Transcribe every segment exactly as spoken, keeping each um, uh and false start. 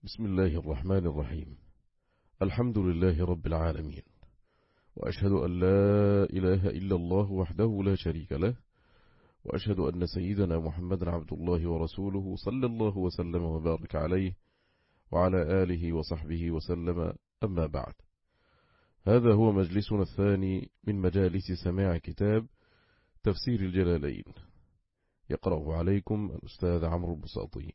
بسم الله الرحمن الرحيم. الحمد لله رب العالمين، وأشهد أن لا إله إلا الله وحده لا شريك له، وأشهد أن سيدنا محمد عبد الله ورسوله صلى الله وسلم وبارك عليه وعلى آله وصحبه وسلم. أما بعد، هذا هو مجلسنا الثاني من مجالس سماع كتاب تفسير الجلالين، يقرأ عليكم الأستاذ عمرو البساطي.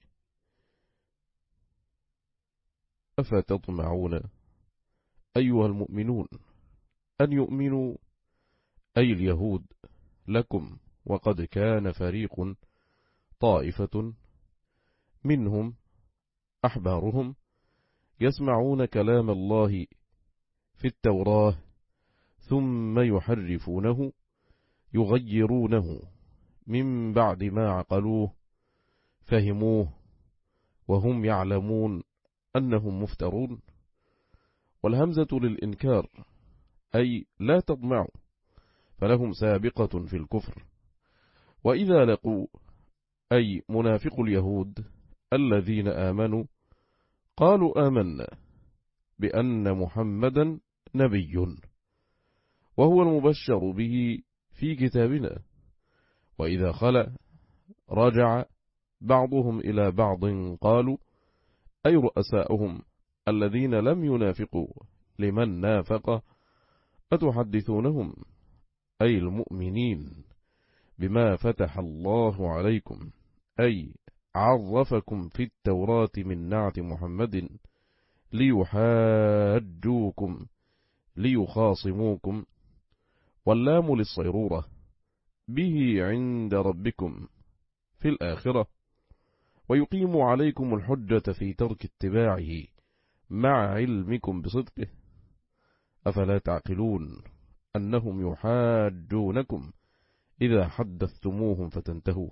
أفتطمعون أيها المؤمنون أن يؤمنوا، أي اليهود، لكم وقد كان فريق طائفة منهم أحبارهم يسمعون كلام الله في التوراة ثم يحرفونه يغيرونه من بعد ما عقلوه فهموه وهم يعلمون أنهم مفترون. والهمزة للإنكار، أي لا تطمعوا، فلهم سابقة في الكفر. وإذا لقوا، أي منافق اليهود الذين آمنوا، قالوا آمنا بأن محمدا نبي وهو المبشر به في كتابنا. وإذا خلا رجع بعضهم إلى بعض قالوا، أي رؤساؤهم الذين لم ينافقوا لمن نافق، أتحدثونهم، أي المؤمنين، بما فتح الله عليكم، أي عرفكم في التوراة من نعت محمد، ليحاجوكم ليخاصموكم، واللام للصيرورة، به عند ربكم في الآخرة، ويقيم عليكم الحجة في ترك اتباعه مع علمكم بصدقه. أفلا تعقلون أنهم يحاجونكم إذا حدثتموهم فتنتهوا.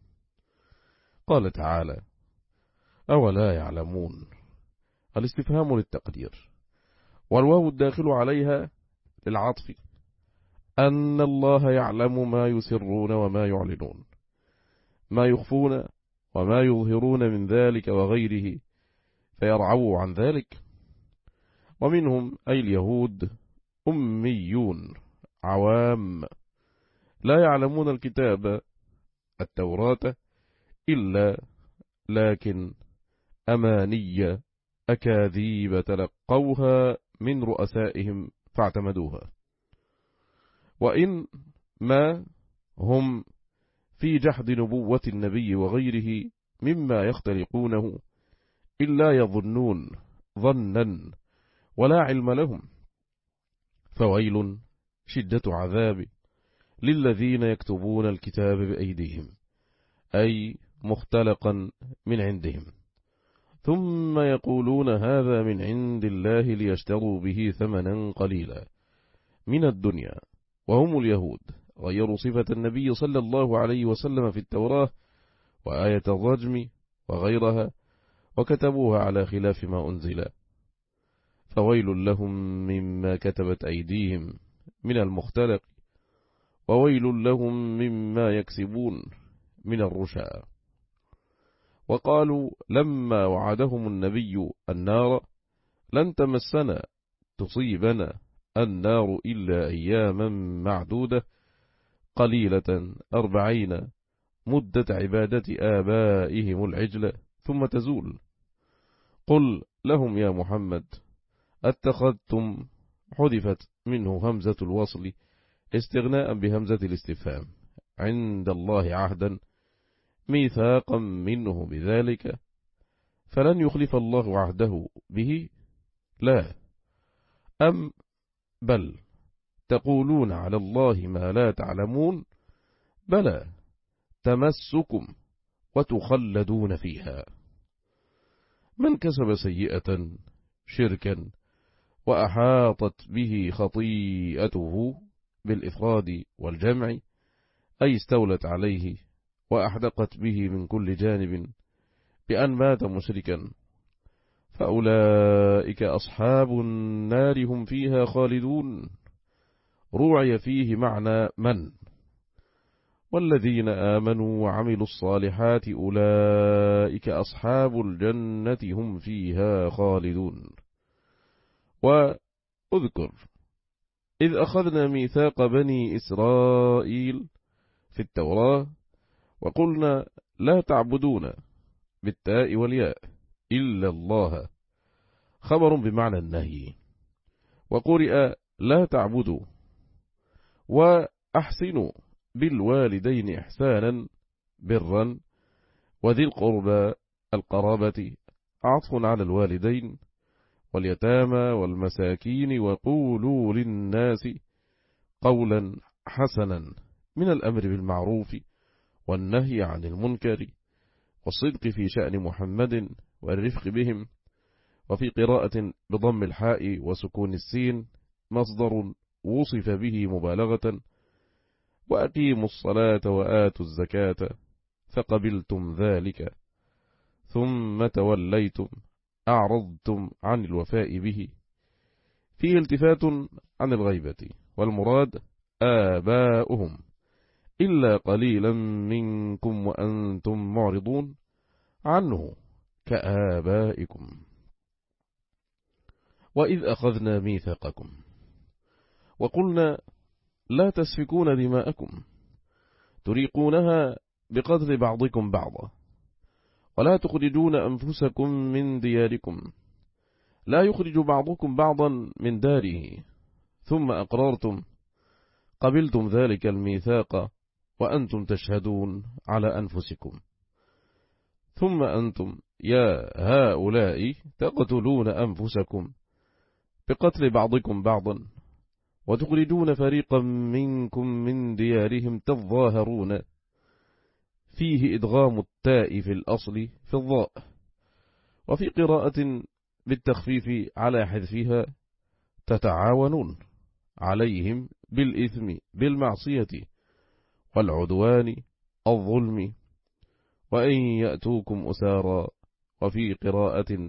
قال تعالى: أولا يعلمون، الاستفهام للتقدير، والواو الداخل عليها للعطف، أن الله يعلم ما يسرون وما يعلنون، ما يخفون وما يظهرون من ذلك وغيره، فيرعوا عن ذلك. ومنهم، أي اليهود، أميون عوام لا يعلمون الكتاب التوراة إلا لكن أماني أكاذيب تلقوها من رؤسائهم فاعتمدوها. وإن ما هم في جحد نبوة النبي وغيره مما يختلقونه إلا يظنون ظنا ولا علم لهم. فويل شدة عذاب للذين يكتبون الكتاب بأيديهم، أي مختلقا من عندهم، ثم يقولون هذا من عند الله ليشتروا به ثمنا قليلا من الدنيا. وهم اليهود غيروا صفة النبي صلى الله عليه وسلم في التوراة وآية الرجم وغيرها، وكتبوها على خلاف ما أنزل. فويل لهم مما كتبت أيديهم من المختلق، وويل لهم مما يكسبون من الرشا. وقالوا لما وعدهم النبي النار: لن تمسنا، تصيبنا النار إلا أياما معدودة قليلة أربعين مدة عبادة آبائهم العجل ثم تزول. قل لهم يا محمد: اتخذتم، حذفت منه همزة الوصل استغناء بهمزة الاستفهام، عند الله عهدا ميثاقا منه بذلك، فلن يخلف الله عهده به؟ لا، أم بل تقولون على الله ما لا تعلمون؟ بلى، تمسكم وتخلدون فيها. من كسب سيئة شركا وأحاطت به خطيئته بالإفراد والجمع، أي استولت عليه وأحدقت به من كل جانب بأن مات مشركا، فأولئك أصحاب النار هم فيها خالدون. روعي فيه معنى من، والذين آمنوا وعملوا الصالحات أولئك أصحاب الجنة هم فيها خالدون. وأذكر إذ أخذنا ميثاق بني إسرائيل في التوراة وقلنا لا تعبدون بالتاء والياء إلا الله، خبر بمعنى النهي. وقرئ لا تعبدوا. وأحسنوا بالوالدين إحسانا برا وذي القربى القرابة عطف على الوالدين واليتامى والمساكين وقولوا للناس قولا حسنا من الأمر بالمعروف والنهي عن المنكر والصدق في شأن محمد والرفق بهم. وفي قراءة بضم الحاء وسكون السين مصدر وصف به مبالغة. وأقيموا الصلاة وآتوا الزكاة فقبلتم ذلك ثم توليتم أعرضتم عن الوفاء به، فيه التفات عن الغيبة، والمراد آباؤهم إلا قليلا منكم وأنتم معرضون عنه كآبائكم. وإذ أخذنا ميثاقكم وقلنا لا تسفكون دماءكم تريقونها بقتل بعضكم بعضا ولا تخرجون أنفسكم من دياركم، لا يخرج بعضكم بعضا من داره ثم أقررتم قبلتم ذلك الميثاق وأنتم تشهدون على أنفسكم، ثم أنتم يا هؤلاء تقتلون أنفسكم بقتل بعضكم بعضا وتخرجون فريقا منكم من ديارهم تظاهرون، فيه إدغام التاء في الأصل في الضاء. وفي قراءة بالتخفيف على حذفها تتعاونون عليهم بالإثم بالمعصية والعدوان الظلم وأن يأتوكم أسارا. وفي قراءة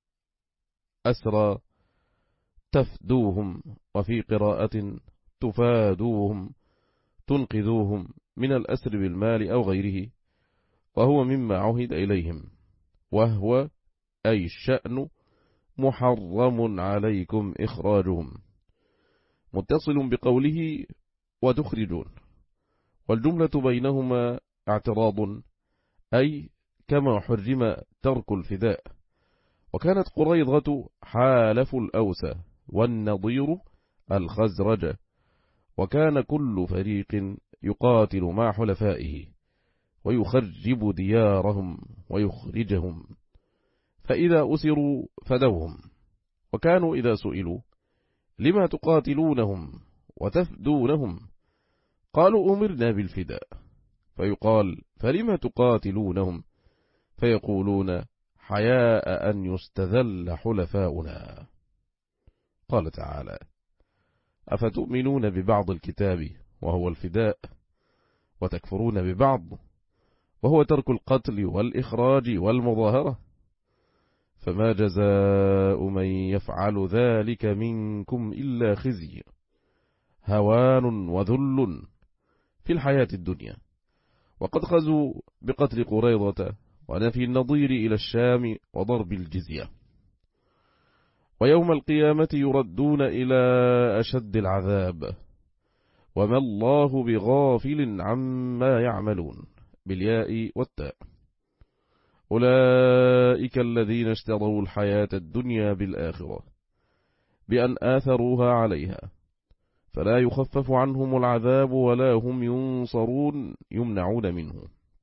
أسرى تفدوهم. وفي قراءة تفادوهم تنقذوهم من الأسر بالمال أو غيره، وهو مما عهد إليهم، وهو أي الشأن محرم عليكم إخراجهم، متصل بقوله وتخرجون، والجملة بينهما اعتراض، أي كما حرم ترك الفداء. وكانت قريظة حالف الأوس والنضير الخزرج، وكان كل فريق يقاتل مع حلفائه ويخرب ديارهم ويخرجهم، فإذا أسروا فدوهم. وكانوا إذا سئلوا لما تقاتلونهم وتفدونهم قالوا أمرنا بالفداء، فيقال فلما تقاتلونهم فيقولون حياء أن يستذل حلفاؤنا. قال تعالى أفتؤمنون ببعض الكتاب وهو الفداء وتكفرون ببعض وهو ترك القتل والإخراج والمظاهرة، فما جزاء من يفعل ذلك منكم إلا خزي هوان وذل في الحياة الدنيا. وقد خزوا بقتل قريظة ونفي النظير إلى الشام وضرب الجزية. ويوم القيامة يردون إلى أشد العذاب وما الله بغافل عما يعملون بالياء والتاء. أولئك الذين اشتروا الحياة الدنيا بالآخرة بأن آثروها عليها فلا يخفف عنهم العذاب ولا هم ينصرون يمنعون منه.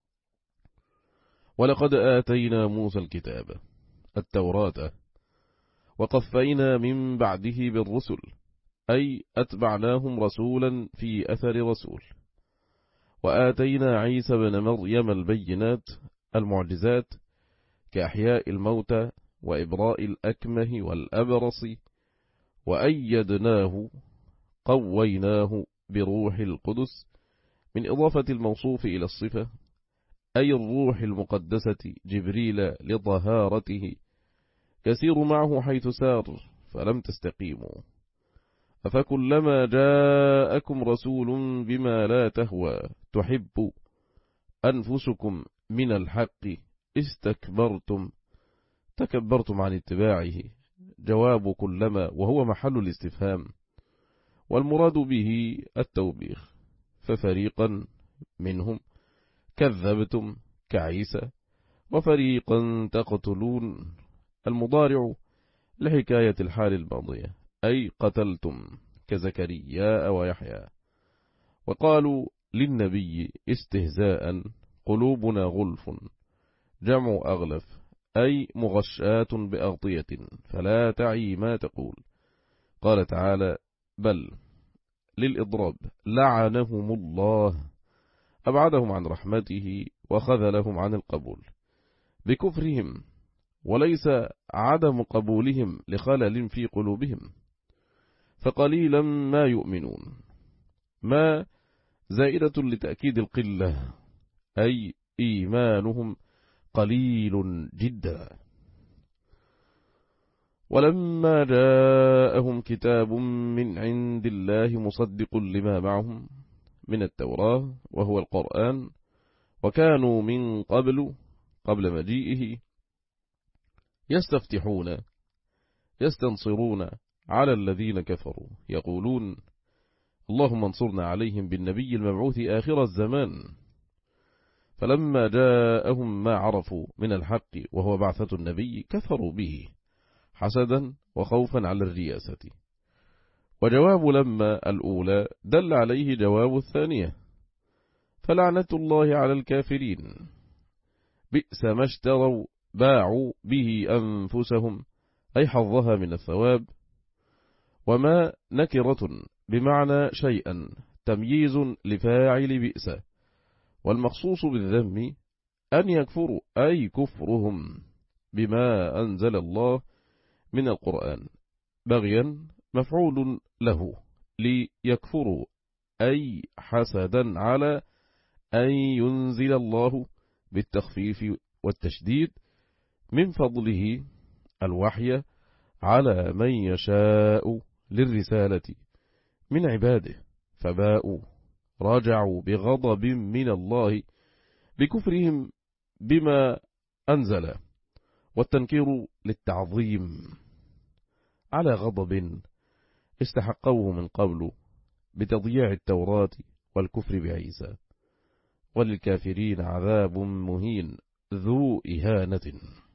ولقد آتينا موسى الكتاب التوراة وقفينا من بعده بالرسل، أي أتبعناهم رسولا في أثر رسول. وآتينا عيسى بن مريم البينات المعجزات كأحياء الموتى وإبراء الأكمه والأبرص، وأيدناه قويناه بروح القدس من إضافة الموصوف إلى الصفة، أي الروح المقدسة جبريل لطهارته يسير معه حيث سار فلم تستقيموا. أفكلما جاءكم رسول بما لا تهوى تحب أنفسكم من الحق استكبرتم تكبرتم عن اتباعه. جواب كلما وهو محل الاستفهام، والمراد به التوبيخ. ففريقا منهم كذبتم كعيسى وفريقا تقتلون. المضارع لحكاية الحال الماضية، أي قتلتم كزكريا ويحيى. وقالوا للنبي استهزاء قلوبنا غلف، جمع أغلف، أي مغشاة بأغطية فلا تعي ما تقول. قال تعالى بل للإضراب لعنهم الله، أبعدهم عن رحمته وخذلهم عن القبول بكفرهم، وليس عدم قبولهم لخلل في قلوبهم، فقليلا ما يؤمنون. ما زائدة لتأكيد القلة، أي إيمانهم قليل جدا. ولما جاءهم كتاب من عند الله مصدق لما معهم من التوراة وهو القرآن، وكانوا من قبل قبل مجيئه يستفتحون يستنصرون على الذين كفروا يقولون اللهم انصرنا عليهم بالنبي المبعوث آخر الزمان. فلما جاءهم ما عرفوا من الحق وهو بعثة النبي كفروا به حسدا وخوفا على الرياسة. وجواب لما الأولى دل عليه جواب الثانية، فلعنة الله على الكافرين. بئس ما اشتروا باعوا به أنفسهم، أي حظها من الثواب. وما نكرة بمعنى شيئا تمييز لفاعل بئس، والمخصوص بالذم أن يكفروا، أي كفرهم بما أنزل الله من القرآن. بغيا مفعول له ليكفروا، أي حسدا على أن ينزل الله بالتخفيف والتشديد من فضله الوحي على من يشاء للرسالة من عباده، فباءوا راجعوا بغضب من الله بكفرهم بما أنزل. والتنكير للتعظيم على غضب استحقوه من قبل بتضييع التوراة والكفر بعيسى. وللكافرين عذاب مهين ذو إهانة.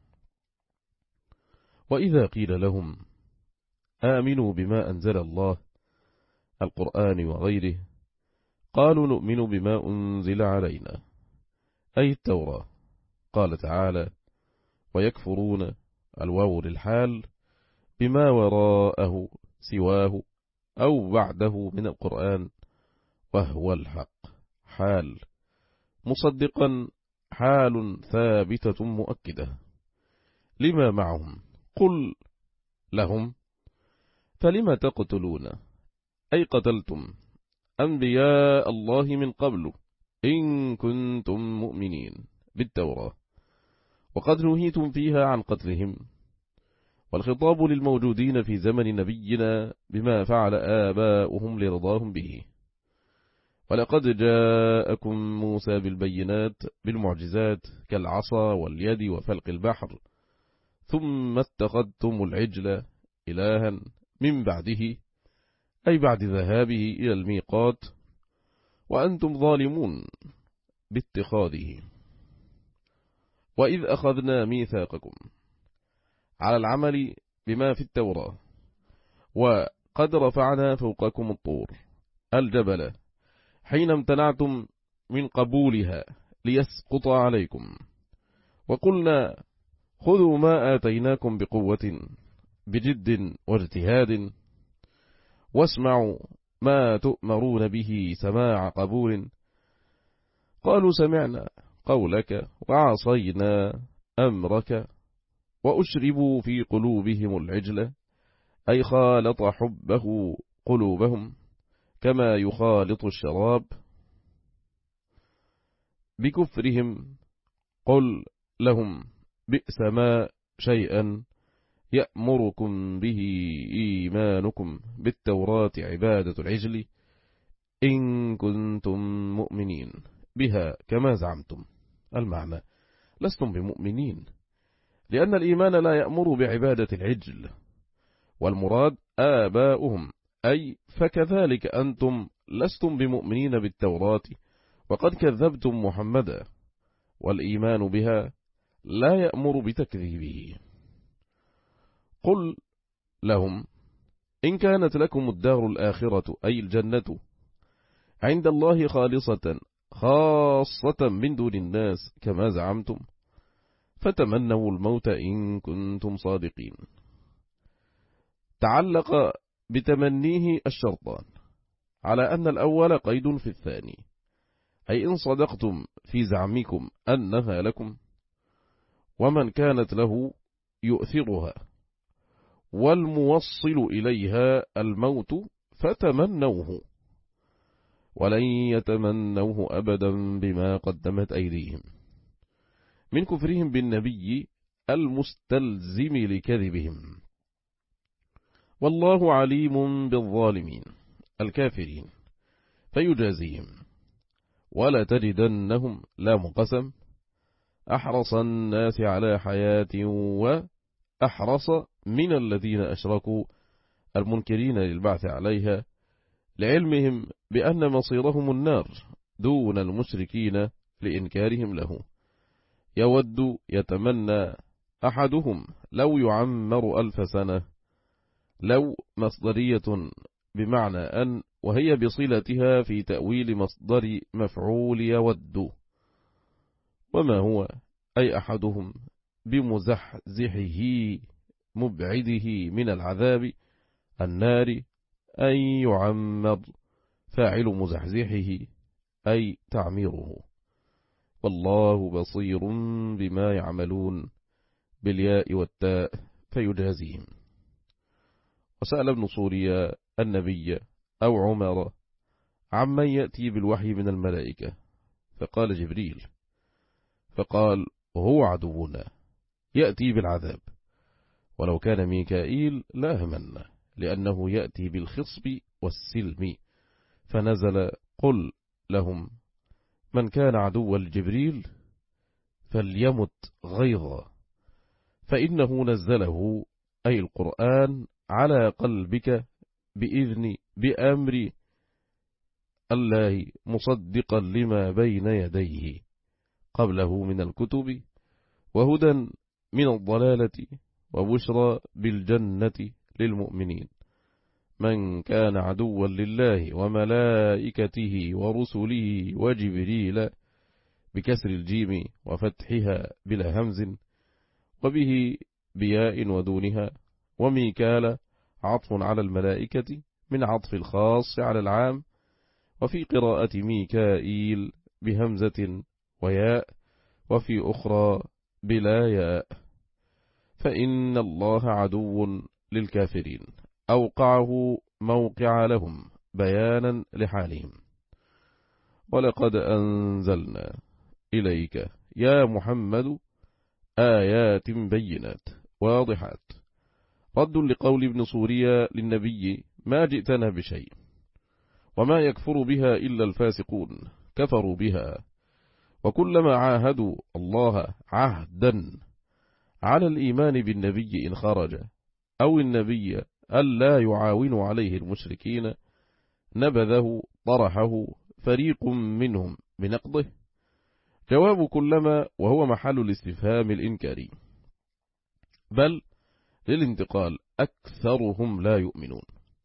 وإذا قيل لهم آمنوا بما أنزل الله القرآن وغيره قالوا نؤمن بما أنزل علينا، أي التوراة. قال تعالى ويكفرون الواو للحال بما وراءه سواه أو بعده من القرآن وهو الحق حال، مصدقا حال ثابتة مؤكدة لما معهم. قل لهم فلم تقتلون، أي قتلتم أنبياء الله من قبل إن كنتم مؤمنين بالتوراة، وقد نهيتم فيها عن قتلهم. والخطاب للموجودين في زمن نبينا بما فعل آباؤهم لرضاهم به. ولقد جاءكم موسى بالبينات بالمعجزات كالعصا واليد وفلق البحر، ثم اتخذتم العجل إلها من بعده، أي بعد ذهابه إلى الميقات وأنتم ظالمون باتخاذه. وإذ أخذنا ميثاقكم على العمل بما في التوراة، وقد رفعنا فوقكم الطور الجبل حين امتنعتم من قبولها ليسقط عليكم، وقلنا خذوا ما آتيناكم بقوة بجد واجتهاد واسمعوا ما تؤمرون به سماع قبول. قالوا سمعنا قولك وعصينا أمرك، وأشربوا في قلوبهم العجل، أي خالط حبه قلوبهم كما يخالط الشراب بكفرهم. قل لهم بئس ما شيئا يأمركم به إيمانكم بالتوراة عبادة العجل إن كنتم مؤمنين بها كما زعمتم. المعنى: لستم بمؤمنين، لأن الإيمان لا يأمر بعبادة العجل، والمراد آباؤهم، أي فكذلك أنتم لستم بمؤمنين بالتوراة وقد كذبتم محمدا، والإيمان بها لا يأمر بتكذيبه. قل لهم: إن كانت لكم الدار الآخرة أي الجنة عند الله خالصة خاصة من دون الناس كما زعمتم، فتمنوا الموت إن كنتم صادقين. تعلق بتمنيه الشرطان على أن الأول قيد في الثاني، أي إن صدقتم في زعمكم أنها لكم، ومن كانت له يؤثرها والموصل إليها الموت فتمنوه، ولن يتمنوه أبدا بما قدمت أيديهم من كفرهم بالنبي المستلزم لكذبهم، والله عليم بالظالمين الكافرين فيجازيهم. ولا تجدنهم لام قسم أحرص الناس على حياة وأحرص من الذين أشركوا المنكرين للبعث عليها، لعلمهم بأن مصيرهم النار دون المشركين لإنكارهم له. يود يتمنى أحدهم لو يعمر ألف سنة، لو مصدرية بمعنى أن، وهي بصلتها في تأويل مصدر مفعول يود. وما هو أي أحدهم بمزحزحه مبعده من العذاب النار أن يعمر، فاعل مزحزحه أي تعميره. والله بصير بما يعملون بالياء والتاء فيجازيهم. وسأل ابن سوريا النبي أو عمر عمن يأتي بالوحي من الملائكة، فقال جبريل، فقال هو عدونا يأتي بالعذاب، ولو كان ميكائيل لا همنا، لأنه يأتي بالخصب والسلم، فنزل قل لهم: من كان عدوا لجبريل فليمت غيظا، فإنه نزله أي القرآن على قلبك بإذن بأمر الله مصدقا لما بين يديه قبله من الكتب، وهدى من الضلالة وبشرى بالجنة للمؤمنين. من كان عدوا لله وملائكته ورسله وجبريل بكسر الجيم وفتحها بلا همز، وبه بياء ودونها، وميكال عطف على الملائكة من عطف الخاص على العام، وفي قراءة ميكائيل بهمزة وياء، وفي أخرى بلا ياء. فإن الله عدو للكافرين أوقعه موقع لهم بيانا لحالهم. ولقد أنزلنا إليك يا محمد آيات بينات واضحات، رد لقول ابن سوريا للنبي: ما جئتنا بشيء، وما يكفر بها إلا الفاسقون كفروا بها، وكلما عاهدوا الله عهدا على الإيمان بالنبي إن خرج أو النبي ألا يعاونوا عليه المشركين نبذه طرحه فريق منهم بنقضه. جواب كلما وهو محل الاستفهام الإنكاري، بل للانتقال: أكثرهم لا يؤمنون.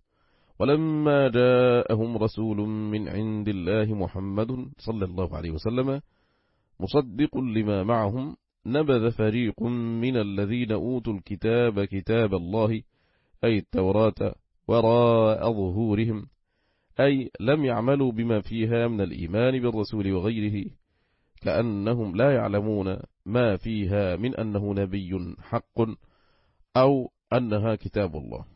ولما جاءهم رسول من عند الله محمد صلى الله عليه وسلم مصدق لما معهم نبذ فريق من الذين أوتوا الكتاب كتاب الله أي التوراة وراء ظهورهم، أي لم يعملوا بما فيها من الإيمان بالرسول وغيره، كأنهم لا يعلمون ما فيها من أنه نبي حق أو أنها كتاب الله.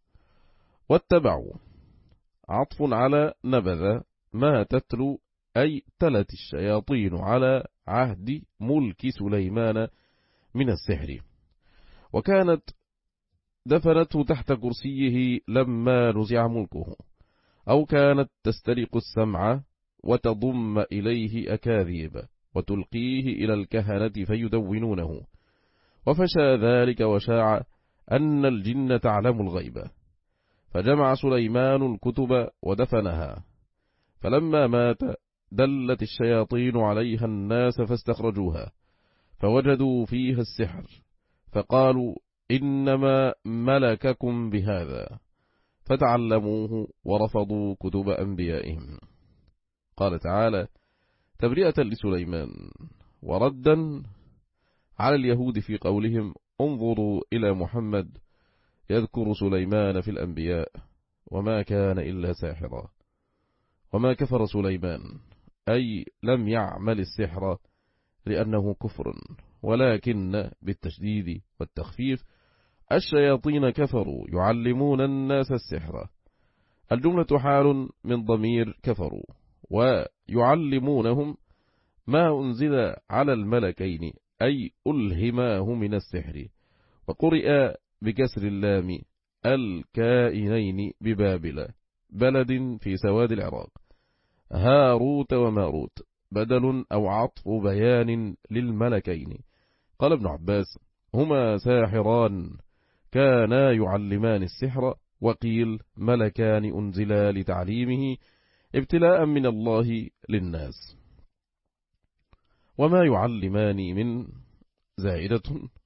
واتبعوا عطف على نبذ ما تتلو، أي تلت الشياطين على عهد ملك سليمان من السحر، وكانت دفنته تحت كرسيه لما نزع ملكه، أو كانت تسترق السمع وتضم إليه أكاذيب وتلقيه إلى الكهنة فيدونونه، وفشى ذلك وشاع أن الجن تعلم الغيب، فجمع سليمان الكتب ودفنها، فلما مات دلت الشياطين عليها الناس فاستخرجوها، فوجدوا فيها السحر، فقالوا إنما ملككم بهذا، فتعلموه ورفضوا كتب أنبيائهم. قال تعالى تبرئة لسليمان وردا على اليهود في قولهم انظروا إلى محمد يذكر سليمان في الأنبياء وما كان إلا ساحرا. وما كفر سليمان أي لم يعمل السحر لأنه كفر، ولكن بالتشديد والتخفيف الشياطين كفروا يعلمون الناس السحر. الجملة حال من ضمير كفروا، ويعلمونهم ما أنزل على الملكين أي ألهماه من السحر. وقرئ بكسر اللام الكائنين ببابل بلد في سواد العراق، هاروت وماروت بدل أو عطف بيان للملكين. قال ابن عباس هما ساحران كانا يعلمان السحر، وقيل ملكان أنزلا لتعليمه ابتلاء من الله للناس. وما يعلمان من زائدة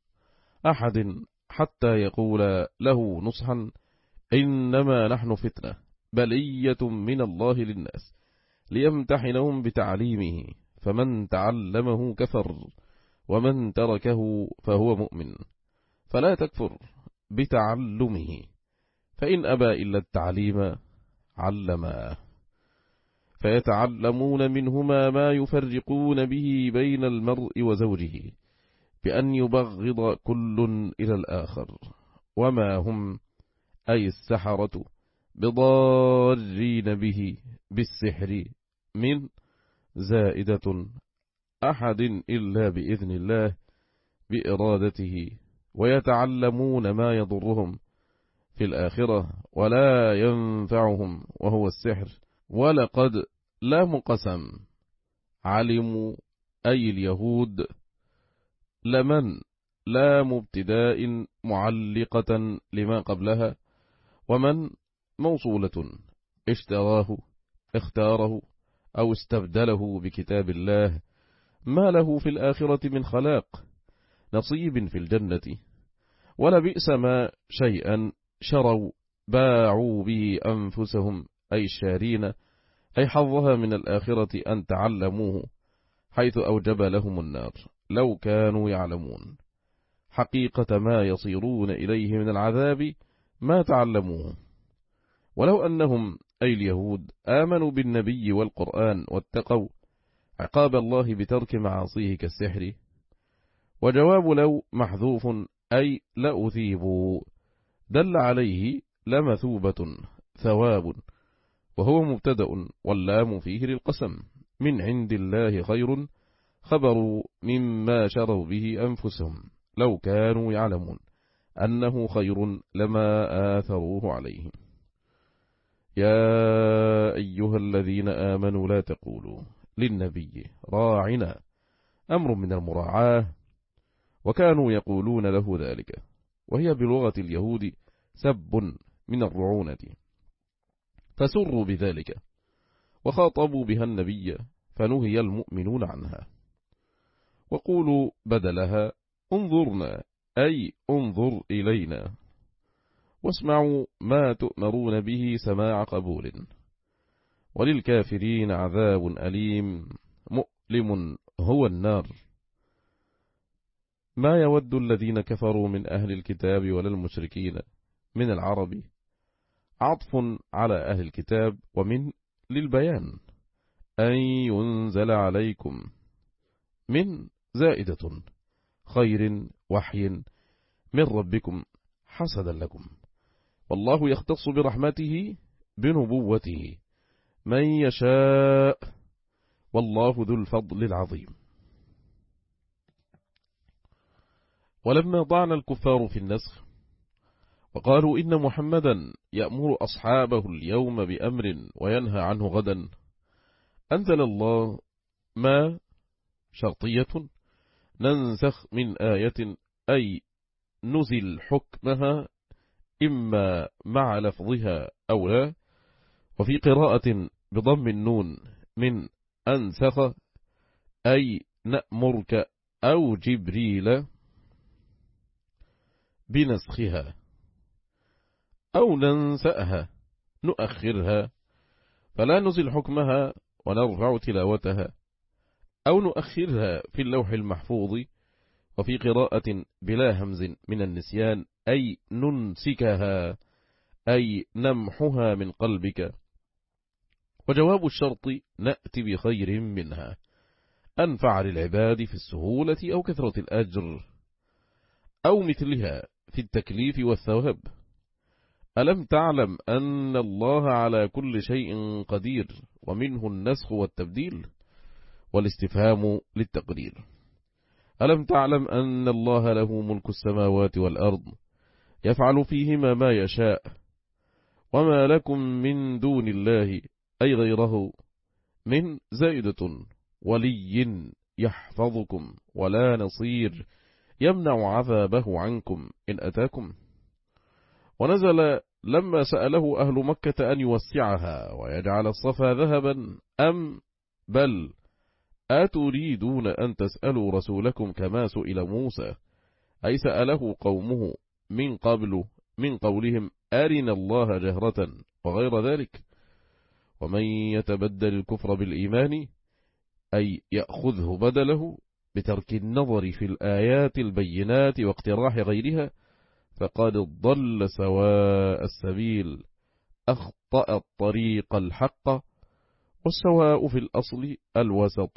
أحد حتى يقول له نصحا إنما نحن فتنة بلية من الله للناس ليمتحنهم بتعليمه، فمن تعلمه كفر ومن تركه فهو مؤمن، فلا تكفر بتعلمه، فإن أبى إلا التعليم علماه، فيتعلمون منهما ما يفرقون به بين المرء وزوجه بأن يبغض كل إلى الآخر، وما هم أي السحرة بضارين به بالسحر من زائدة أحد إلا بإذن الله بإرادته، ويتعلمون ما يضرهم في الآخرة ولا ينفعهم وهو السحر. ولقد لام قسم علموا أي اليهود لمن لام ابتداء معلقة لما قبلها، ومن موصولة اشتراه اختاره أو استبدله بكتاب الله، ما له في الآخرة من خلاق نصيب في الجنة، ولبئس ما شيئا شروا باعوا به أنفسهم أي الشارين، أي حظها من الآخرة أن تعلموه، حيث أوجب لهم النار لو كانوا يعلمون حقيقة ما يصيرون إليه من العذاب ما تعلموه. ولو أنهم أي اليهود آمنوا بالنبي والقرآن واتقوا عقاب الله بترك معاصيه كالسحر. وجواب لو محذوف أي لأثيبوا دل عليه لمثوبة ثواب، وهو مبتدأ واللام فيه للقسم، من عند الله خير خبروا مما شروا به أنفسهم لو كانوا يعلمون أنه خير لما آثروه عليهم. يا أيها الذين آمنوا لا تقولوا للنبي راعنا، أمر من المراعاة، وكانوا يقولون له ذلك، وهي بلغة اليهود سب من الرعونة، فسروا بذلك وخاطبوا بها النبي فنهي المؤمنون عنها. وقولوا بدلها انظرنا أي انظر إلينا، واسمعوا ما تؤمرون به سماع قبول، وللكافرين عذاب أليم مؤلم هو النار. ما يود الذين كفروا من أهل الكتاب ولا المشركين من العرب عطف على أهل الكتاب ومن للبيان أن ينزل عليكم من زائدة خير وحي من ربكم حسدا لكم، والله يختص برحمته بنبوته من يشاء والله ذو الفضل العظيم. ولما طعن الكفار في النسخ وقالوا إن محمدا يأمر أصحابه اليوم بأمر وينهى عنه غدا. أنزل الله ما شرطية ننسخ من آية أي نزل حكمها إما مع لفظها أو لا. وفي قراءة بضم النون من أنسخ أي نأمرك أو جبريل بنسخها أو ننسأها نؤخرها فلا نزل حكمها ونرفع تلاوتها أو نؤخرها في اللوح المحفوظ. وفي قراءة بلا همز من النسيان أي ننسكها أي نمحها من قلبك. وجواب الشرط نأتي بخير منها أنفع للعباد في السهولة أو كثرة الأجر أو مثلها في التكليف والثواب. ألم تعلم أن الله على كل شيء قدير ومنه النسخ والتبديل. والاستفهام للتقرير. ألم تعلم أن الله له ملك السماوات والأرض يفعل فيهما ما يشاء وما لكم من دون الله أي غيره من زائدة ولي يحفظكم ولا نصير يمنع عذابه عنكم إن أتاكم. ونزل لما سأله أهل مكة أن يوسعها ويجعل الصفا ذهبا أم بل أتريدون أن تسألوا رسولكم كما سئل موسى أي سأله قومه من قبل من قولهم أرنا الله جهرة وغير ذلك. ومن يتبدل الكفر بالإيمان أي يأخذه بدله بترك النظر في الآيات البينات واقتراح غيرها فقد ضل سواء السبيل أخطأ الطريق الحق. والسواء في الأصل الوسط.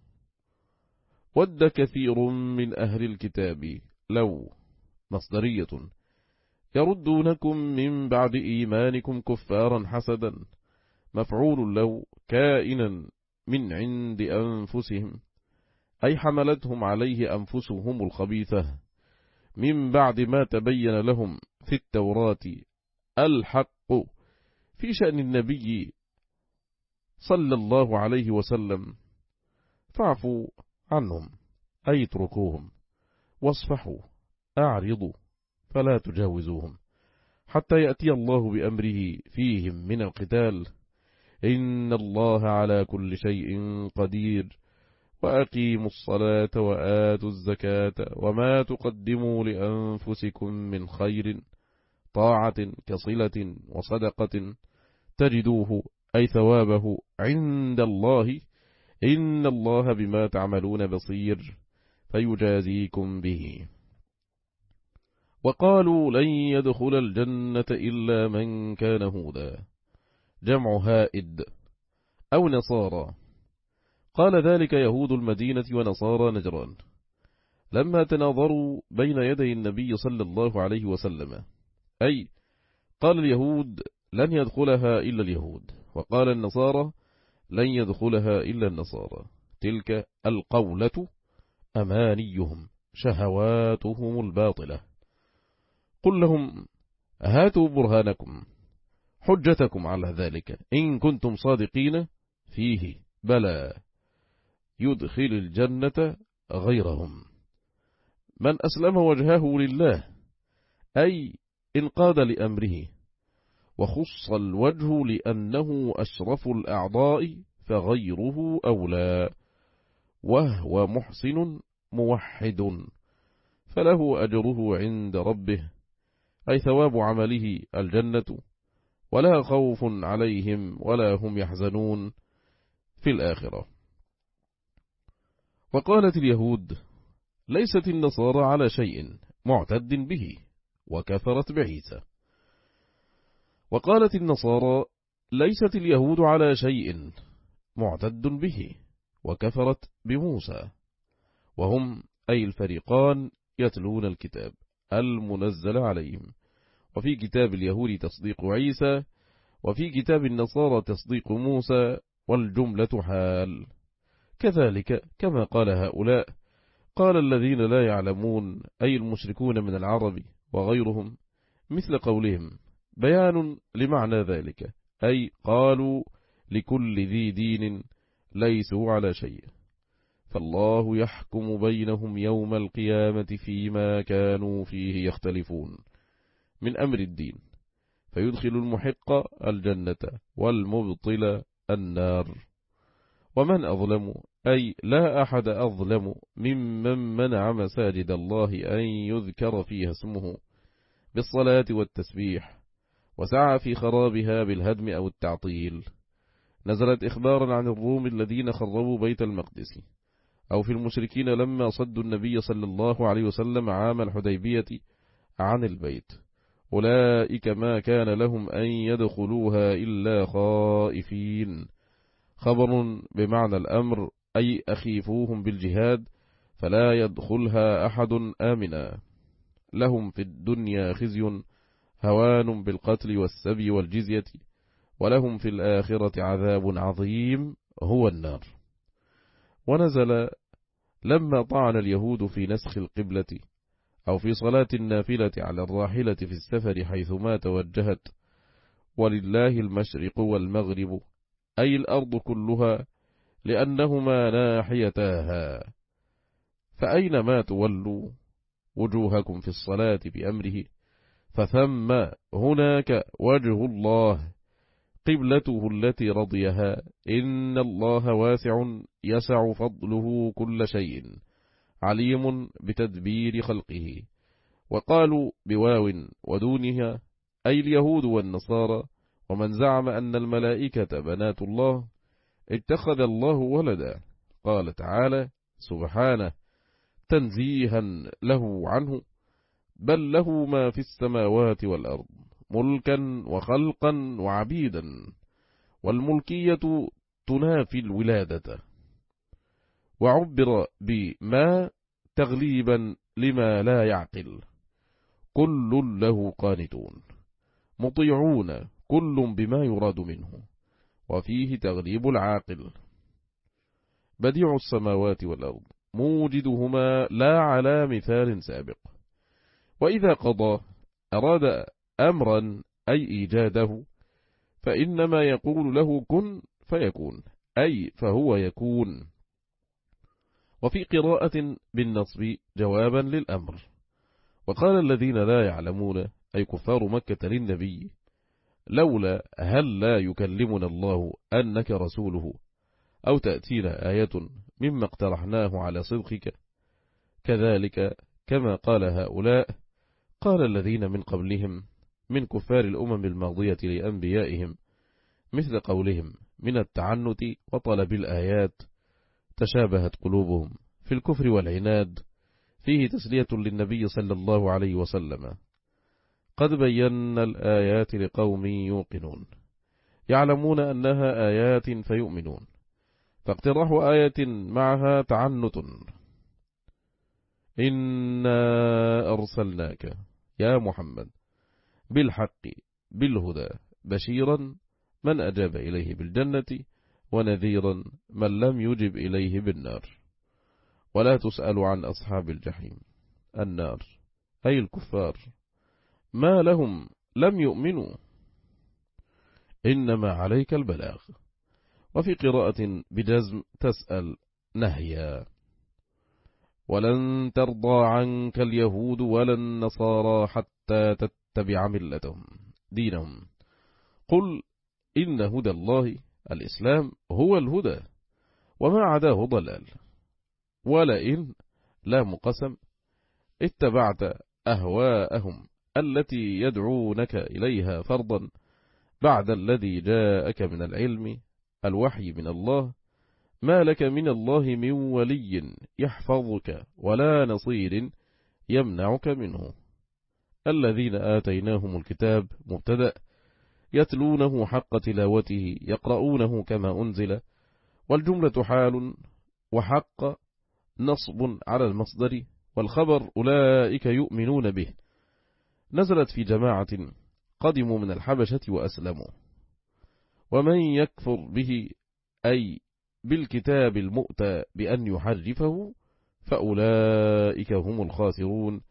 ود كثير من أهل الكتاب لو مصدرية يردونكم من بعد إيمانكم كفارا حسدا مفعول لو كائنا من عند أنفسهم أي حملتهم عليه أنفسهم الخبيثة من بعد ما تبين لهم في التوراة الحق في شأن النبي صلى الله عليه وسلم فاعفوا عنهم أي اتركوهم واصفحوا أعرضوا فلا تجاوزوهم حتى يأتي الله بأمره فيهم من القتال إن الله على كل شيء قدير. وأقيموا الصلاة وآتوا الزكاة وما تقدموا لأنفسكم من خير طاعة كصلة وصدقة تجدوه أي ثوابه عند الله إن الله بما تعملون بصير فيجازيكم به. وقالوا لن يدخل الجنة إلا من كان هودا جمع هائد أو نصارى. قال ذلك يهود المدينة ونصارى نجران لما تناظروا بين يدي النبي صلى الله عليه وسلم أي قال اليهود لن يدخلها إلا اليهود وقال النصارى لن يدخلها إلا النصارى. تلك القولة أمانيهم شهواتهم الباطلة. قل لهم هاتوا برهانكم حجتكم على ذلك إن كنتم صادقين فيه بلى يدخل الجنة غيرهم من أسلم وجهه لله أي انقاد لأمره وخص الوجه لأنه أشرف الأعضاء فغيره أولى وهو محسن موحد فله أجره عند ربه أي ثواب عمله الجنة ولا خوف عليهم ولا هم يحزنون في الآخرة. وقالت اليهود ليست النصارى على شيء معتد به وكفرت بعيسى. وقالت النصارى ليست اليهود على شيء معتد به وكفرت بموسى. وهم أي الفريقان يتلون الكتاب المنزل عليهم وفي كتاب اليهود تصديق عيسى وفي كتاب النصارى تصديق موسى والجملة حال. كذلك كما قال هؤلاء قال الذين لا يعلمون أي المشركون من العرب وغيرهم مثل قولهم بيان لمعنى ذلك، أي قالوا لكل ذي دين ليسوا على شيء، فالله يحكم بينهم يوم القيامة فيما كانوا فيه يختلفون من أمر الدين، فيدخل المحق الجنة والمبطل النار. ومن أظلم، أي لا أحد أظلم ممن منع مساجد الله أن يذكر فيها اسمه بالصلاة والتسبيح، وسعى في خرابها بالهدم أو التعطيل. نزلت إخبارا عن الروم الذين خربوا بيت المقدس، أو في المشركين لما صدوا النبي صلى الله عليه وسلم عام الحديبية عن البيت، أولئك ما كان لهم أن يدخلوها إلا خائفين. خبر بمعنى الأمر، أي أخيفوهم بالجهاد فلا يدخلها أحد آمنا. لهم في الدنيا خزي هوان بالقتل والسبي والجزية، ولهم في الآخرة عذاب عظيم هو النار. ونزل لما طعن اليهود في نسخ القبلة أو في صلاة النافلة على الراحلة في السفر حيثما توجهت، ولله المشرق والمغرب، أي الأرض كلها، لأنهما ناحيتاها، فأينما تولوا وجوهكم في الصلاة بأمره فثم هناك وجه الله قبلته التي رضيها، إن الله واسع يسع فضله كل شيء، عليم بتدبير خلقه. وقالوا بواو ودونها، أي اليهود والنصارى ومن زعم أن الملائكة بنات الله، اتخذ الله ولدا. قال تعالى سبحانه تنزيها له عنه، بل له ما في السماوات والأرض ملكا وخلقا وعبيدا، والملكية تنافي الولادة. وعبر بما تغليبا لما لا يعقل، كل له قانتون مطيعون كل بما يراد منه، وفيه تغليب العاقل. بديع السماوات والأرض موجدهما لا على مثال سابق، وإذا قضى أراد أمرا أي إيجاده فإنما يقول له كن فيكون، أي فهو يكون. وفي قراءة بالنصب جوابا للأمر. وقال الذين لا يعلمون، أي كفار مكة للنبي، لولا هل لا يكلمنا الله أنك رسوله، أو تأتينا آية مما اقترحناه على صدقك، كذلك كما قال هؤلاء قال الذين من قبلهم من كفار الأمم الماضية لأنبيائهم، مثل قولهم من التعنت وطلب الآيات، تشابهت قلوبهم في الكفر والعناد. فيه تسلية للنبي صلى الله عليه وسلم. قد بينا الآيات لقوم يوقنون، يعلمون أنها آيات فيؤمنون، فاقتراح آية معها تعنت. إنا أرسلناك يا محمد بالحق بالهدى بشيرا من أجاب إليه بالجنة، ونذيرا من لم يجب إليه بالنار. ولا تسأل عن أصحاب الجحيم، النار أي الكفار، ما لهم لم يؤمنوا، إنما عليك البلاغ. وفي قراءة بجزم تسأل نهيا. ولن ترضى عنك اليهود ولا النصارى حتى تتبع ملتهم دينهم، قل إن هدى الله الإسلام هو الهدى، وما عداه ضلال. ولئن لا مقسم اتبعت أهواءهم التي يدعونك إليها فرضا بعد الذي جاءك من العلم الوحي من الله، ما لك من الله من ولي يحفظك ولا نصير يمنعك منه. الذين آتيناهم الكتاب مبتدأ يتلونه حق تلاوته يقرؤونه كما أنزل، والجملة حال وحق نصب على المصدر، والخبر أولئك يؤمنون به. نزلت في جماعة قدموا من الحبشة وأسلموا. ومن يكفر به أي بالكتاب المؤتى بأن يحرفه فأولئك هم الخاسرون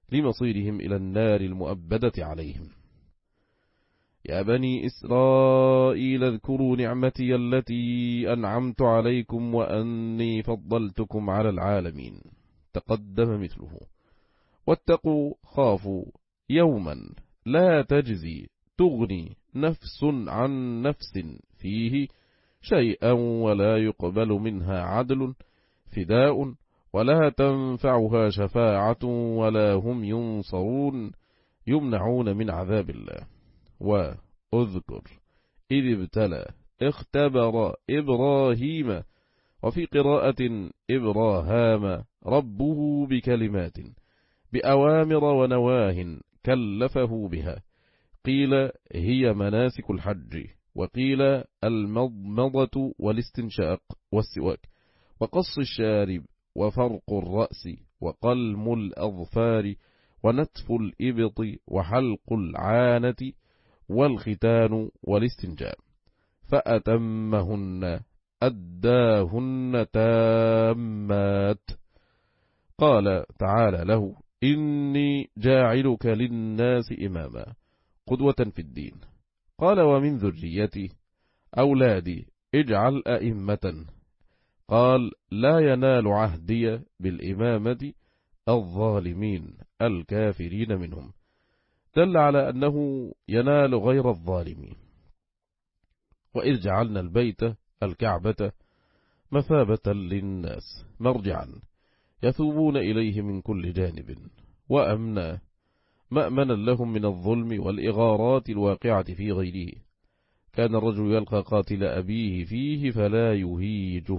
لمصيرهم إلى النار المؤبدة عليهم. يا بني إسرائيل اذكروا نعمتي التي أنعمت عليكم وأني فضلتكم على العالمين. تقدم مثله. واتقوا خافوا يوما لا تجزي تغني نفس عن نفس فيه شيئا ولا يقبل منها عدل فداء ولا تنفعها شفاعة ولا هم ينصرون يمنعون من عذاب الله. وأذكر إذ ابتلى اختبر إبراهيم وفي قراءة إبراهام ربه بكلمات بأوامر ونواه كلفه بها، قيل هي مناسك الحج، وقيل المضمضة والاستنشاق والسواك وقص الشارب وفرق الرأس وقلم الأظفار ونتف الإبط وحلق العانة والختان والاستنجاء، فأتمهن أداهن تامات. قال تعالى له إني جاعلك للناس إماما قدوة في الدين. قال ومن ذريتي أولادي اجعل أئمة. قال لا ينال عهدي بالإمامة الظالمين الكافرين منهم، دل على أنه ينال غير الظالمين. وإذ جعلنا البيت الكعبة مثابة للناس مرجعا يثوبون إليه من كل جانب وأمنا مأمنا لهم من الظلم والإغارات الواقعة في غيره. كان الرجل يلقى قاتل أبيه فيه فلا يهيجه.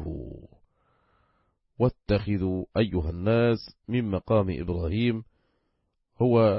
واتخذوا أيها الناس من مقام إبراهيم هو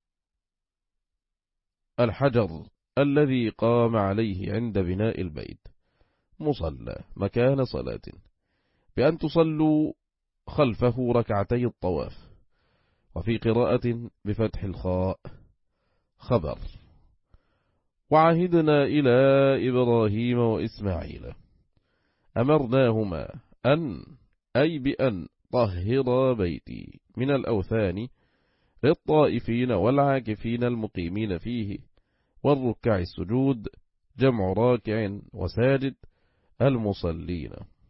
الحجر الذي قام عليه عند بناء البيت مصلى مكان صلاة، بأن تصلوا خلفه ركعتي الطواف. وفي قراءة بفتح الخاء خبر. وعهدنا إلى إبراهيم وإسماعيل أمرناهما أن أي بأن طهر بيتي من الأوثان للطائفين والعاكفين المقيمين فيه والركع السجود جمع راكع وساجد المصلين.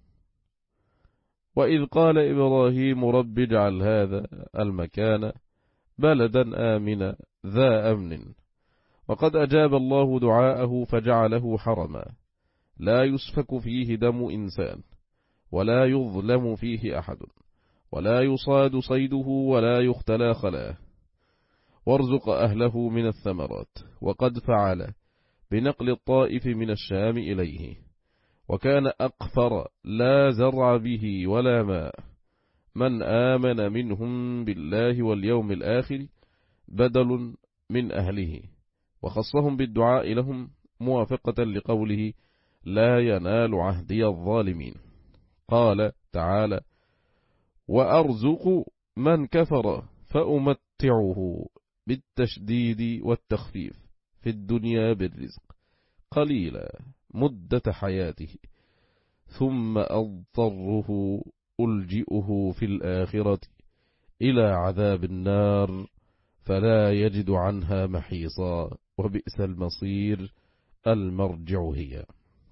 وإذ قال إبراهيم رب اجعل هذا المكان بلدا آمنا ذا أمن، وقد أجاب الله دعاءه فجعله حرما لا يسفك فيه دم إنسان ولا يظلم فيه أحد ولا يصاد صيده ولا يختلى خلاه، وارزق أهله من الثمرات. وقد فعل بنقل الطائف من الشام إليه، وكان أقفر لا زرع به ولا ماء. من آمن منهم بالله واليوم الآخر بدل من أهله، وخصهم بالدعاء لهم موافقة لقوله لا ينال عهدي الظالمين. قال تعالى وأرزق من كفر فأمتعه بالتشديد والتخفيف في الدنيا بالرزق قليلا مدة حياته ثم أضطره ألجئه في الآخرة إلى عذاب النار فلا يجد عنها محيصا وبئس المصير المرجع هي.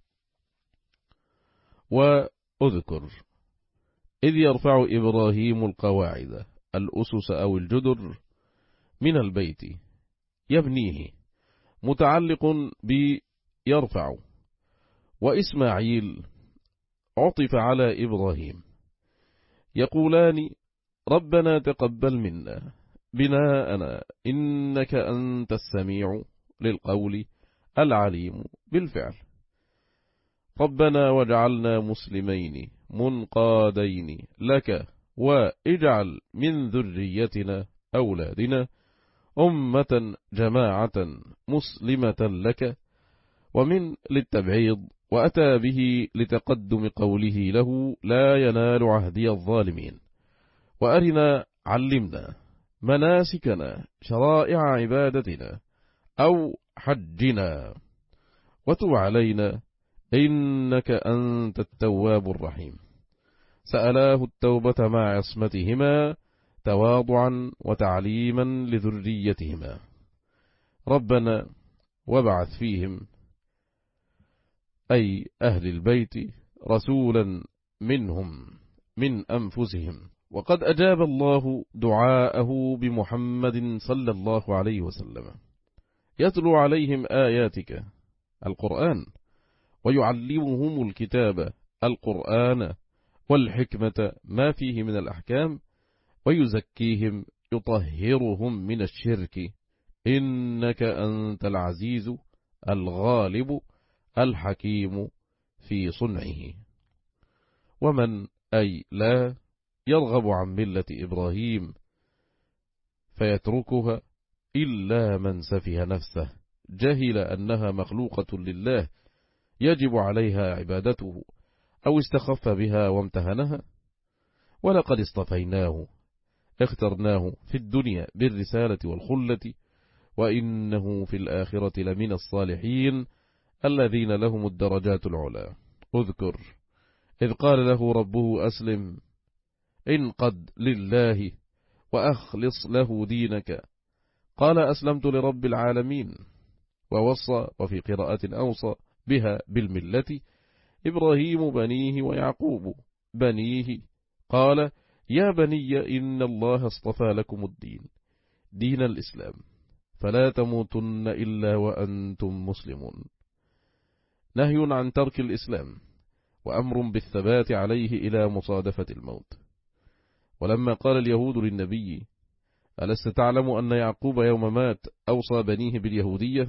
وأذكر إذ يرفع إبراهيم القواعد الأسس أو الجدر من البيت يبنيه متعلق بيرفع، وإسماعيل عطف على إبراهيم يقولان ربنا تقبل منا بناءنا إنك أنت السميع للقول العليم بالفعل. ربنا واجعلنا مسلمين منقادين لك واجعل من ذريتنا أولادنا أمة جماعة مسلمة لك، ومن للتبعيض، وأتى به لتقدم قوله له لا ينال عهدي الظالمين. وأرنا علمنا مناسكنا شرائع عبادتنا أو حجنا وتب علينا إنك أنت التواب الرحيم. سألاه التوبة مع عصمتهما تواضعا وتعليما لذريتهما. ربنا وابعث فيهم أي أهل البيت رسولا منهم من أنفسهم. وقد أجاب الله دعاءه بمحمد صلى الله عليه وسلم يتلو عليهم آياتك القرآن ويعلمهم الكتاب القرآن والحكمة ما فيه من الأحكام ويزكيهم يطهرهم من الشرك إنك أنت العزيز الغالب الحكيم في صنعه. ومن أي لا يرغب عن ملة إبراهيم فيتركها إلا من سفه نفسه جهل أنها مخلوقة لله يجب عليها عبادته أو استخف بها وامتهنها. ولقد اصطفيناه اخترناه في الدنيا بالرسالة والخلة وإنه في الآخرة لمن الصالحين الذين لهم الدرجات العلى. اذكر إذ قال له ربه أسلم انقد لله وأخلص له دينك قال أسلمت لرب العالمين. ووصى وفي قراءة أوصى بها بالملة إبراهيم بنيه ويعقوب بنيه قال يا بني إن الله اصطفى لكم الدين دين الإسلام فلا تموتن إلا وأنتم مسلمون. نهي عن ترك الإسلام وأمر بالثبات عليه إلى مصادفة الموت. ولما قال اليهود للنبي ألست تعلم أن يعقوب يوم مات أوصى بنيه باليهودية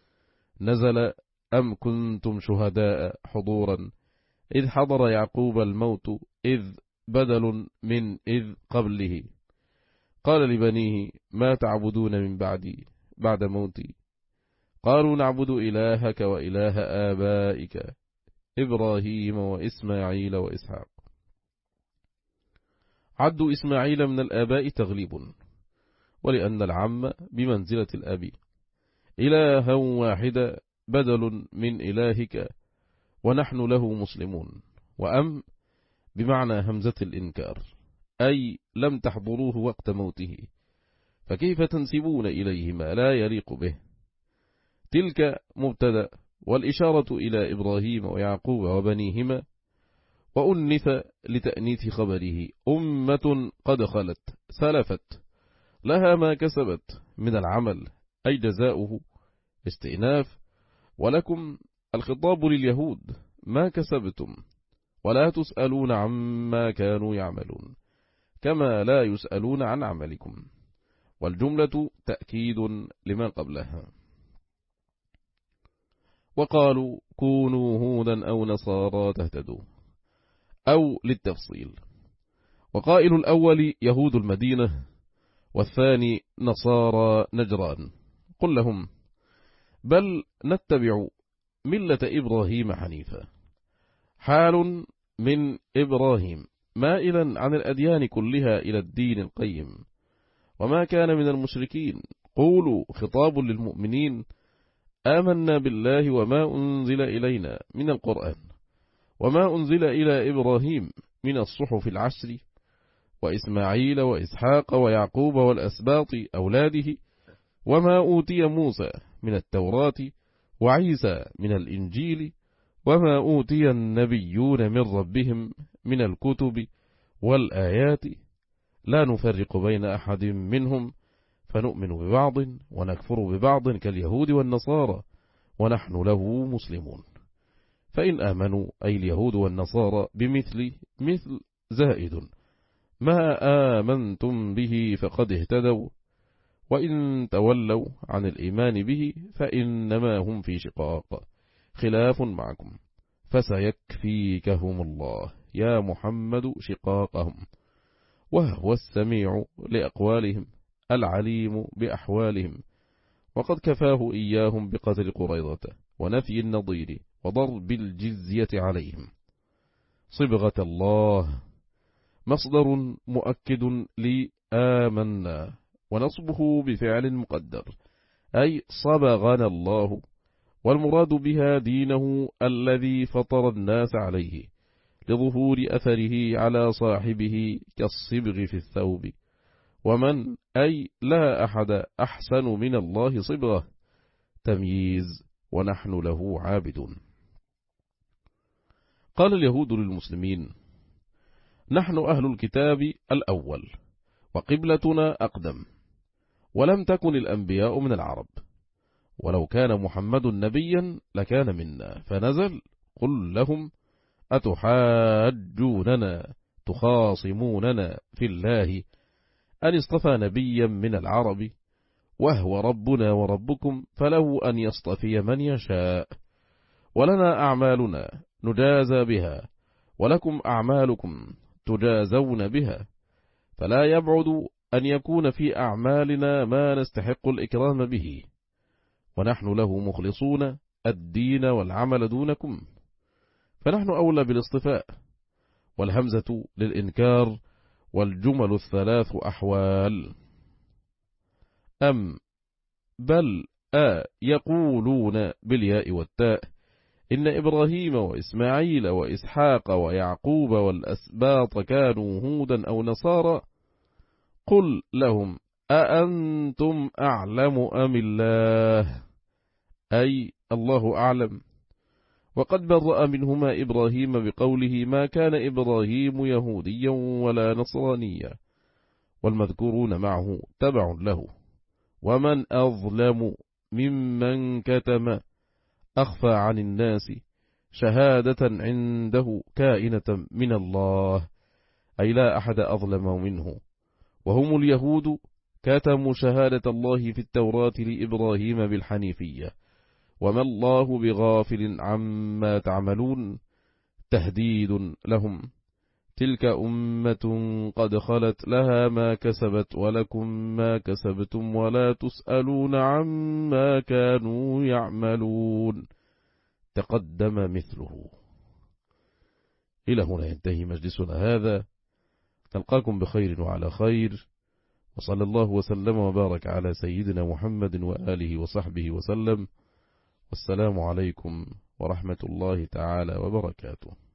نزل أم كنتم شهداء حضورا إذ حضر يعقوب الموت إذ بدل من إذ قبله قال لبنيه ما تعبدون من بعدي بعد موتي قالوا نعبد إلهك وإله آبائك إبراهيم وإسماعيل وإسحاق. عدوا إسماعيل من الآباء تغليب ولأن العم بمنزلة الأب إلها واحدة بدل من إلهك ونحن له مسلمون. وأم بمعنى همزة الإنكار أي لم تحضروه وقت موته فكيف تنسبون إليه ما لا يليق به. تلك مبتدأ والإشارة إلى إبراهيم ويعقوب وبنيهما وأنث لتأنيث خبره أمة قد خلت سلفت لها ما كسبت من العمل أي جزاؤه استئناف. ولكم الخطاب لليهود ما كسبتم ولا تسألون عما كانوا يعملون كما لا يسألون عن عملكم. والجملة تأكيد لما قبلها. وقالوا كونوا هودا أو نصارى تهتدوا أو للتفصيل. وقائل الأول يهود المدينة والثاني نصارى نجران قل لهم بل نتبع ملة إبراهيم حنيفا حال من إبراهيم مائلا عن الأديان كلها إلى الدين القيم وما كان من المشركين. قولوا خطاب للمؤمنين آمنا بالله وما أنزل إلينا من القرآن وما أنزل إلى إبراهيم من الصحف العشر وإسماعيل وإسحاق ويعقوب والأسباط أولاده وما أوتي موسى من التوراة وعيسى من الإنجيل وما أوتي النبيون من ربهم من الكتب والآيات لا نفرق بين أحد منهم فنؤمن ببعض ونكفر ببعض كاليهود والنصارى ونحن له مسلمون. فإن آمنوا أي اليهود والنصارى بمثل مثل زائد ما آمنتم به فقد اهتدوا وإن تولوا عن الإيمان به فإنما هم في شقاق خلاف معكم فسيكفيكهم الله يا محمد شقاقهم وهو السميع لأقوالهم العليم بأحوالهم. وقد كفاه إياهم بقتل قريظة ونفي النظير وضرب الجزية عليهم. صبغة الله مصدر مؤكد لآمنا ونصبه بفعل مقدر أي صبغنا الله والمراد بها دينه الذي فطر الناس عليه لظهور أثره على صاحبه كالصبغ في الثوب ومن أي لا أحد أحسن من الله صبغة تمييز ونحن له عابدون. قال اليهود للمسلمين: نحن أهل الكتاب الأول وقبلتنا أقدم، ولم تكن الأنبياء من العرب، ولو كان محمد نبيا لكان منا. فنزل: قل لهم أتحاجوننا تخاصموننا في الله أن اصطفى نبيا من العرب وهو ربنا وربكم، فله أن يصطفي من يشاء، ولنا أعمالنا نجازى بها ولكم أعمالكم تجازون بها، فلا يبعد أن يكون في أعمالنا ما نستحق الإكرام به، ونحن له مخلصون الدين والعمل دونكم، فنحن أولى بالاصطفاء. والهمزة للإنكار، والجمل الثلاث أحوال: أم بل أ يقولون بالياء والتاء إن إبراهيم وإسماعيل وإسحاق ويعقوب والأسباط كانوا هودا أو نصارى. قل لهم أأنتم أعلم أم الله، أي الله أعلم. وقد برأ منهما إبراهيم بقوله: ما كان إبراهيم يهوديا ولا نصرانيا، والمذكورون معه تبع له. ومن أظلم ممن كتم أخفى عن الناس شهادة عنده كائنة من الله، أي لا أحد أظلم منه. وهم اليهود كتموا شهادة الله في التوراة لإبراهيم بالحنيفية، وما الله بغافل عما تعملون، تهديد لهم: تلك أمة قد خلت لها ما كسبت ولكم ما كسبتم ولا تسألون عما كانوا يعملون. تقدم مثله. إلى هنا ينتهي مجلسنا هذا، نلقاكم بخير وعلى خير، وصلى الله وسلم وبارك على سيدنا محمد وآله وصحبه وسلم، والسلام عليكم ورحمة الله تعالى وبركاته.